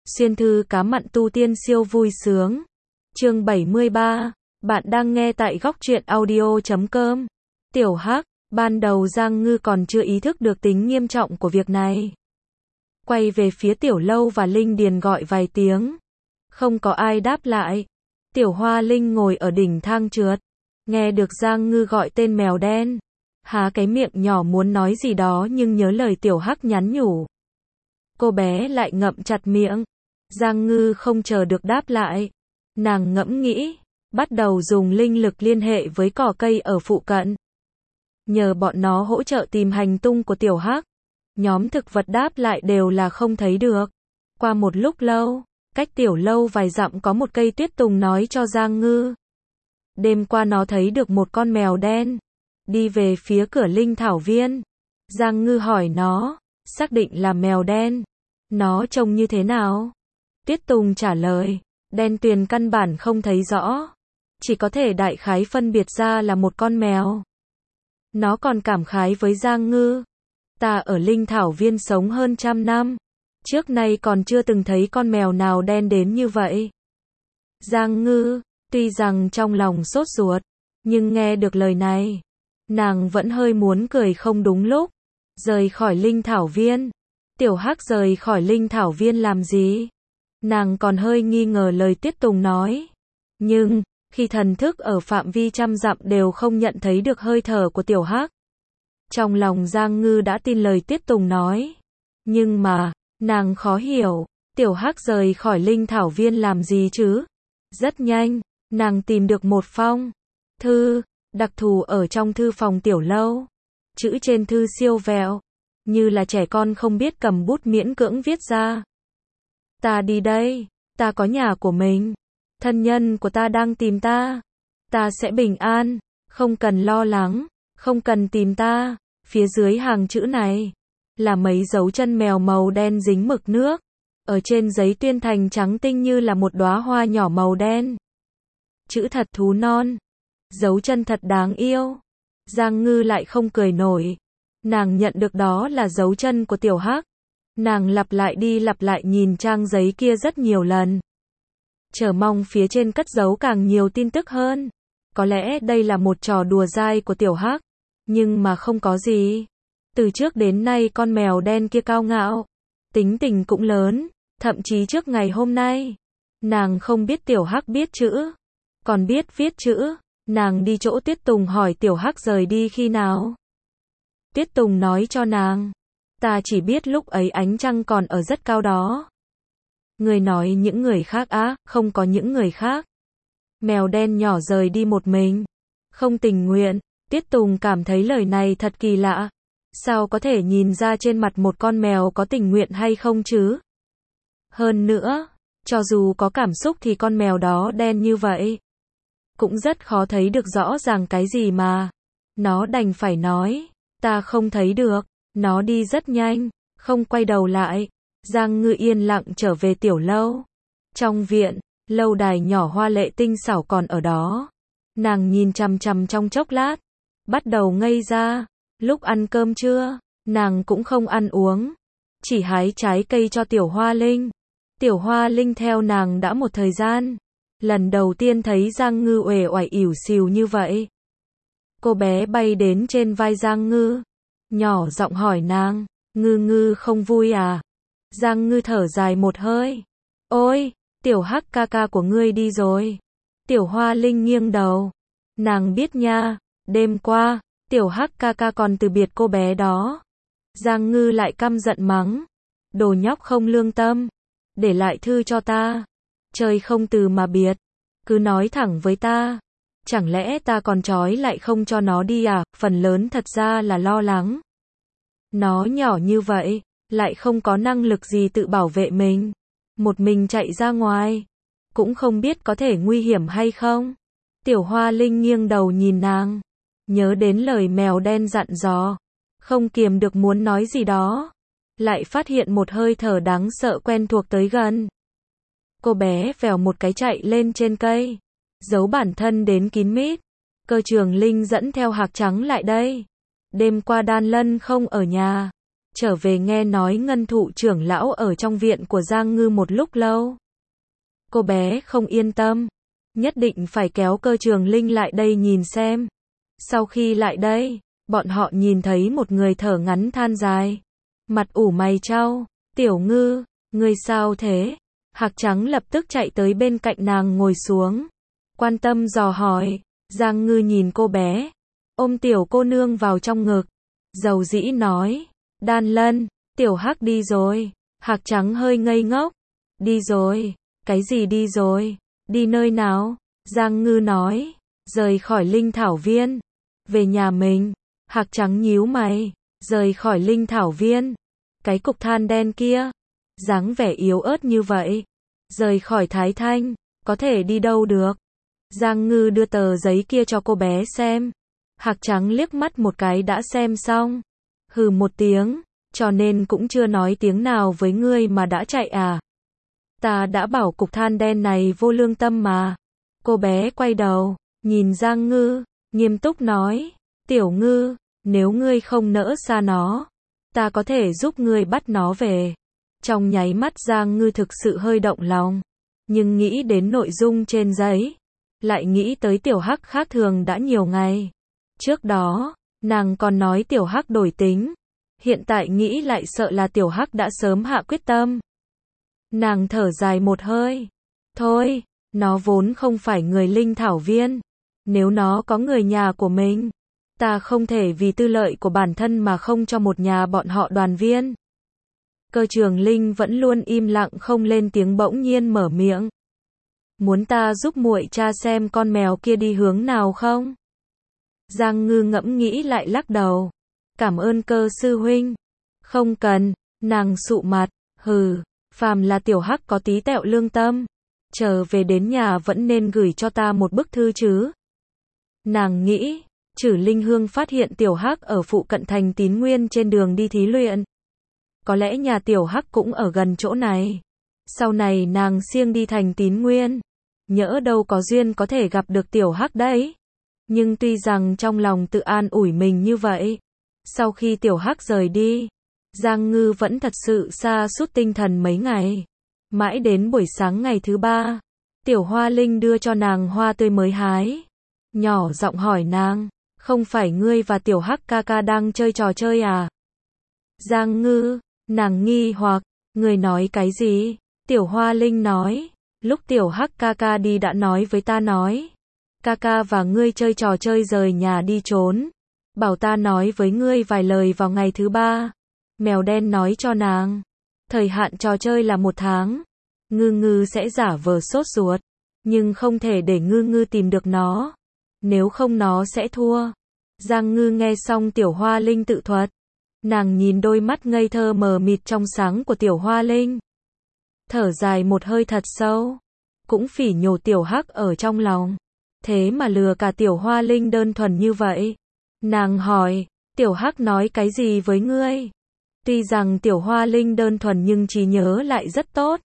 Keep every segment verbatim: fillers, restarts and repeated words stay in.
Xuyên thư cá mặn tu tiên siêu vui sướng. Chương bảy mươi ba. Bạn đang nghe tại góc truyện audio chấm com. Tiểu Hắc, ban đầu Giang Ngư còn chưa ý thức được tính nghiêm trọng của việc này. Quay về phía Tiểu Lâu và Linh Điền gọi vài tiếng. Không có ai đáp lại. Tiểu Hoa Linh ngồi ở đỉnh thang trượt. Nghe được Giang Ngư gọi tên mèo đen. Há cái miệng nhỏ muốn nói gì đó nhưng nhớ lời Tiểu Hắc nhắn nhủ. Cô bé lại ngậm chặt miệng. Giang Ngư không chờ được đáp lại. Nàng ngẫm nghĩ, bắt đầu dùng linh lực liên hệ với cỏ cây ở phụ cận. Nhờ bọn nó hỗ trợ tìm hành tung của Tiểu Hắc. Nhóm thực vật đáp lại đều là không thấy được. Qua một lúc lâu, cách Tiểu Lâu vài dặm có một cây tuyết tùng nói cho Giang Ngư. Đêm qua nó thấy được một con mèo đen. Đi về phía cửa linh thảo viên. Giang Ngư hỏi nó, xác định là mèo đen. Nó trông như thế nào? Tuyết Tùng trả lời, đen tuyền căn bản không thấy rõ. Chỉ có thể đại khái phân biệt ra là một con mèo. Nó còn cảm khái với Giang Ngư. Ta ở linh thảo viên sống hơn trăm năm. Trước nay còn chưa từng thấy con mèo nào đen đến như vậy. Giang Ngư, tuy rằng trong lòng sốt ruột, nhưng nghe được lời này, nàng vẫn hơi muốn cười không đúng lúc. Rời khỏi linh thảo viên. Tiểu Hắc rời khỏi linh thảo viên làm gì? Nàng còn hơi nghi ngờ lời Tuyết Tùng nói. Nhưng, khi thần thức ở phạm vi trăm dặm đều không nhận thấy được hơi thở của Tiểu Hắc. Trong lòng Giang Ngư đã tin lời Tuyết Tùng nói. Nhưng mà, nàng khó hiểu, Tiểu Hắc rời khỏi linh thảo viên làm gì chứ? Rất nhanh, nàng tìm được một phong thư, đặc thù ở trong thư phòng Tiểu Lâu. Chữ trên thư siêu vẹo, như là trẻ con không biết cầm bút miễn cưỡng viết ra. Ta đi đây, ta có nhà của mình. Thân nhân của ta đang tìm ta. Ta sẽ bình an, không cần lo lắng, không cần tìm ta. Phía dưới hàng chữ này là mấy dấu chân mèo màu đen dính mực nước. Ở trên giấy tuyên thành trắng tinh như là một đóa hoa nhỏ màu đen. Chữ thật thú non. Dấu chân thật đáng yêu. Giang Ngư lại không cười nổi. Nàng nhận được đó là dấu chân của Tiểu Hắc. Nàng lặp lại đi lặp lại nhìn trang giấy kia rất nhiều lần. Chờ mong phía trên cất giấu càng nhiều tin tức hơn. Có lẽ đây là một trò đùa dai của Tiểu Hắc. Nhưng mà không có gì. Từ trước đến nay con mèo đen kia cao ngạo. Tính tình cũng lớn. Thậm chí trước ngày hôm nay. Nàng không biết Tiểu Hắc biết chữ. Còn biết viết chữ. Nàng đi chỗ Tuyết Tùng hỏi Tiểu Hắc rời đi khi nào. Tuyết Tùng nói cho nàng. Ta chỉ biết lúc ấy ánh trăng còn ở rất cao đó. Người nói những người khác á, không có những người khác. Mèo đen nhỏ rời đi một mình. Không tình nguyện. Tuyết Tùng cảm thấy lời này thật kỳ lạ. Sao có thể nhìn ra trên mặt một con mèo có tình nguyện hay không chứ? Hơn nữa, cho dù có cảm xúc thì con mèo đó đen như vậy. Cũng rất khó thấy được rõ ràng cái gì mà. Nó đành phải nói. Ta không thấy được. Nó đi rất nhanh. Không quay đầu lại. Giang Ngư yên lặng trở về Tiểu Lâu. Trong viện, lâu đài nhỏ hoa lệ tinh xảo còn ở đó. Nàng nhìn chằm chằm trong chốc lát. Bắt đầu ngây ra. Lúc ăn cơm trưa, nàng cũng không ăn uống. Chỉ hái trái cây cho Tiểu Hoa Linh. Tiểu Hoa Linh theo nàng đã một thời gian. Lần đầu tiên thấy Giang Ngư uể oải ỉu xìu như vậy. Cô bé bay đến trên vai Giang Ngư. Nhỏ giọng hỏi nàng, Ngư Ngư không vui à? Giang Ngư thở dài một hơi. Ôi, Tiểu Hắc ca ca của ngươi đi rồi. Tiểu Hoa Linh nghiêng đầu. Nàng biết nha, đêm qua, Tiểu Hắc ca ca còn từ biệt cô bé đó. Giang Ngư lại căm giận mắng. Đồ nhóc không lương tâm. Để lại thư cho ta. Chơi không từ mà biệt. Cứ nói thẳng với ta. Chẳng lẽ ta còn trói lại không cho nó đi à? Phần lớn thật ra là lo lắng. Nó nhỏ như vậy, lại không có năng lực gì tự bảo vệ mình. Một mình chạy ra ngoài. Cũng không biết có thể nguy hiểm hay không. Tiểu Hoa Linh nghiêng đầu nhìn nàng. Nhớ đến lời mèo đen dặn dò. Không kiềm được muốn nói gì đó. Lại phát hiện một hơi thở đáng sợ quen thuộc tới gần. Cô bé vèo một cái chạy lên trên cây. Giấu bản thân đến kín mít. Cơ Trường Linh dẫn theo Hạc Trắng lại đây. Đêm qua Đan Lân không ở nhà. trở về nghe nói Ngân thụ trưởng lão ở trong viện của Giang Ngư một lúc lâu. Cô bé không yên tâm, nhất định phải kéo Cơ Trường Linh lại đây nhìn xem. Sau khi lại đây, bọn họ nhìn thấy một người thở ngắn than dài, mặt ủ mày chau. Tiểu Ngư, ngươi sao thế? Hạc Trắng lập tức chạy tới bên cạnh nàng ngồi xuống, quan tâm dò hỏi. Giang Ngư nhìn cô bé, ôm tiểu cô nương vào trong ngực, dầu dĩ nói, Đan Lân, Tiểu Hắc đi rồi. Hạc Trắng hơi ngây ngốc, đi rồi, cái gì đi rồi, đi nơi nào? Giang Ngư nói, rời khỏi Linh Thảo Viên, về nhà mình. Hạc Trắng nhíu mày, rời khỏi Linh Thảo Viên, cái cục than đen kia, dáng vẻ yếu ớt như vậy, rời khỏi Thái Thanh, có thể đi đâu được? Giang Ngư đưa tờ giấy kia cho cô bé xem. Hạc Trắng liếc mắt một cái đã xem xong, hừ một tiếng, cho nên cũng chưa nói tiếng nào với ngươi mà đã chạy à? Ta đã bảo cục than đen này vô lương tâm mà. Cô bé quay đầu, nhìn Giang Ngư, nghiêm túc nói, Tiểu Ngư, nếu ngươi không nỡ xa nó, ta có thể giúp ngươi bắt nó về. Trong nháy mắt Giang Ngư thực sự hơi động lòng, nhưng nghĩ đến nội dung trên giấy, lại nghĩ tới Tiểu Hắc khác thường đã nhiều ngày. Trước đó, nàng còn nói Tiểu Hắc đổi tính, hiện tại nghĩ lại sợ là Tiểu Hắc đã sớm hạ quyết tâm. Nàng thở dài một hơi, thôi, nó vốn không phải người Linh Thảo Viên, nếu nó có người nhà của mình, ta không thể vì tư lợi của bản thân mà không cho một nhà bọn họ đoàn viên. Cơ Trường Linh vẫn luôn im lặng không lên tiếng bỗng nhiên mở miệng. Muốn ta giúp muội tra xem con mèo kia đi hướng nào không? Giang Ngư ngẫm nghĩ lại lắc đầu. Cảm ơn Cơ sư huynh. Không cần, nàng sụ mặt, hừ, phàm là Tiểu Hắc có tí tẹo lương tâm, trở về đến nhà vẫn nên gửi cho ta một bức thư chứ. Nàng nghĩ, Trử Linh Hương phát hiện Tiểu Hắc ở phụ cận thành Tín Nguyên trên đường đi thí luyện. Có lẽ nhà Tiểu Hắc cũng ở gần chỗ này. Sau này nàng siêng đi thành Tín Nguyên, nhỡ đâu có duyên có thể gặp được Tiểu Hắc đấy. Nhưng tuy rằng trong lòng tự an ủi mình như vậy, sau khi Tiểu Hắc rời đi, Giang Ngư vẫn thật sự sa sút tinh thần mấy ngày. Mãi đến buổi sáng ngày thứ ba, Tiểu Hoa Linh đưa cho nàng hoa tươi mới hái. Nhỏ giọng hỏi nàng, không phải ngươi và Tiểu Hắc ca ca đang chơi trò chơi à? Giang Ngư, nàng nghi hoặc, ngươi nói cái gì? Tiểu Hoa Linh nói, lúc Tiểu Hắc ca ca đi đã nói với ta nói, ca ca và ngươi chơi trò chơi rời nhà đi trốn, bảo ta nói với ngươi vài lời vào ngày thứ ba. Mèo đen nói cho nàng, thời hạn trò chơi là một tháng. Ngư Ngư sẽ giả vờ sốt ruột, nhưng không thể để Ngư Ngư tìm được nó, nếu không nó sẽ thua. Giang Ngư nghe xong Tiểu Hoa Linh tự thuật, nàng nhìn đôi mắt ngây thơ mờ mịt trong sáng của Tiểu Hoa Linh, thở dài một hơi thật sâu, cũng phỉ nhổ Tiểu Hắc ở trong lòng, thế mà lừa cả Tiểu Hoa Linh đơn thuần như vậy. Nàng hỏi, Tiểu Hắc nói cái gì với ngươi? Tuy rằng Tiểu Hoa Linh đơn thuần nhưng trí nhớ lại rất tốt.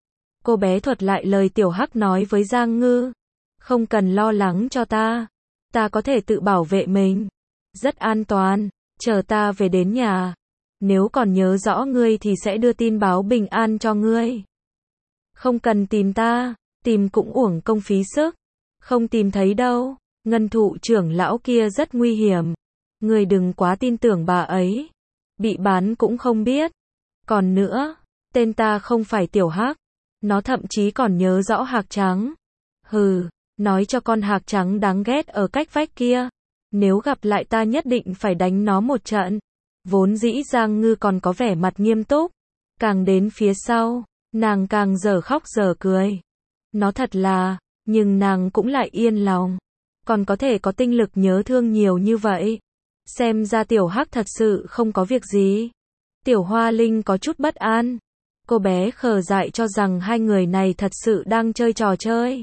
Cô bé thuật lại lời Tiểu Hắc nói với Giang Ngư, không cần lo lắng cho ta, ta có thể tự bảo vệ mình, rất an toàn, chờ ta về đến nhà, nếu còn nhớ rõ ngươi thì sẽ đưa tin báo bình an cho ngươi. Không cần tìm ta, tìm cũng uổng công phí sức, không tìm thấy đâu, Ngân thụ trưởng lão kia rất nguy hiểm, ngươi đừng quá tin tưởng bà ấy, bị bán cũng không biết. Còn nữa, tên ta không phải Tiểu Hắc, nó thậm chí còn nhớ rõ Hạc Trắng. Hừ, nói cho con Hạc Trắng đáng ghét ở cách vách kia, nếu gặp lại ta nhất định phải đánh nó một trận. Vốn dĩ Giang Ngư còn có vẻ mặt nghiêm túc, càng đến phía sau, nàng càng dở khóc dở cười. Nó thật là, nhưng nàng cũng lại yên lòng, còn có thể có tinh lực nhớ thương nhiều như vậy. Xem ra Tiểu Hắc thật sự không có việc gì. Tiểu Hoa Linh có chút bất an. Cô bé khờ dại cho rằng hai người này thật sự đang chơi trò chơi.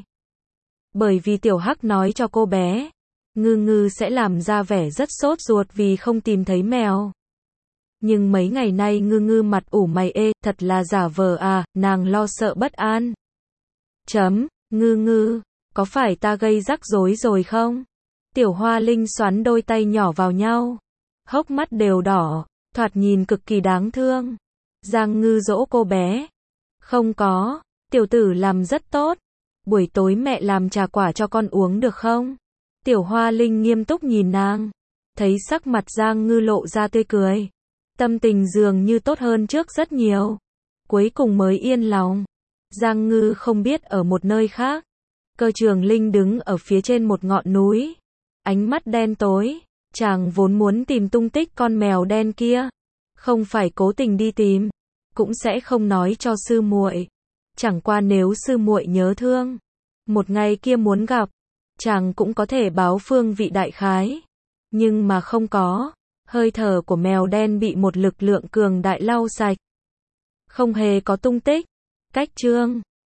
Bởi vì Tiểu Hắc nói cho cô bé, Ngư Ngư sẽ làm ra vẻ rất sốt ruột vì không tìm thấy mèo. Nhưng mấy ngày nay Ngư Ngư mặt ủ mày ê, thật là giả vờ à, nàng lo sợ bất an. Chấm, Ngư Ngư, có phải ta gây rắc rối rồi không? Tiểu Hoa Linh xoắn đôi tay nhỏ vào nhau, hốc mắt đều đỏ, thoạt nhìn cực kỳ đáng thương. Giang Ngư dỗ cô bé. Không có, tiểu tử làm rất tốt. Buổi tối mẹ làm trà quả cho con uống được không? Tiểu Hoa Linh nghiêm túc nhìn nàng. Thấy sắc mặt Giang Ngư lộ ra tươi cười. Tâm tình dường như tốt hơn trước rất nhiều. Cuối cùng mới yên lòng. Giang Ngư không biết ở một nơi khác. Cơ Trường Linh đứng ở phía trên một ngọn núi. Ánh mắt đen tối. Chàng vốn muốn tìm tung tích con mèo đen kia. Không phải cố tình đi tìm. Cũng sẽ không nói cho sư muội. Chẳng qua nếu sư muội nhớ thương. Một ngày kia muốn gặp. Chàng cũng có thể báo phương vị đại khái. Nhưng mà không có. Hơi thở của mèo đen bị một lực lượng cường đại lau sạch. Không hề có tung tích. Cách chương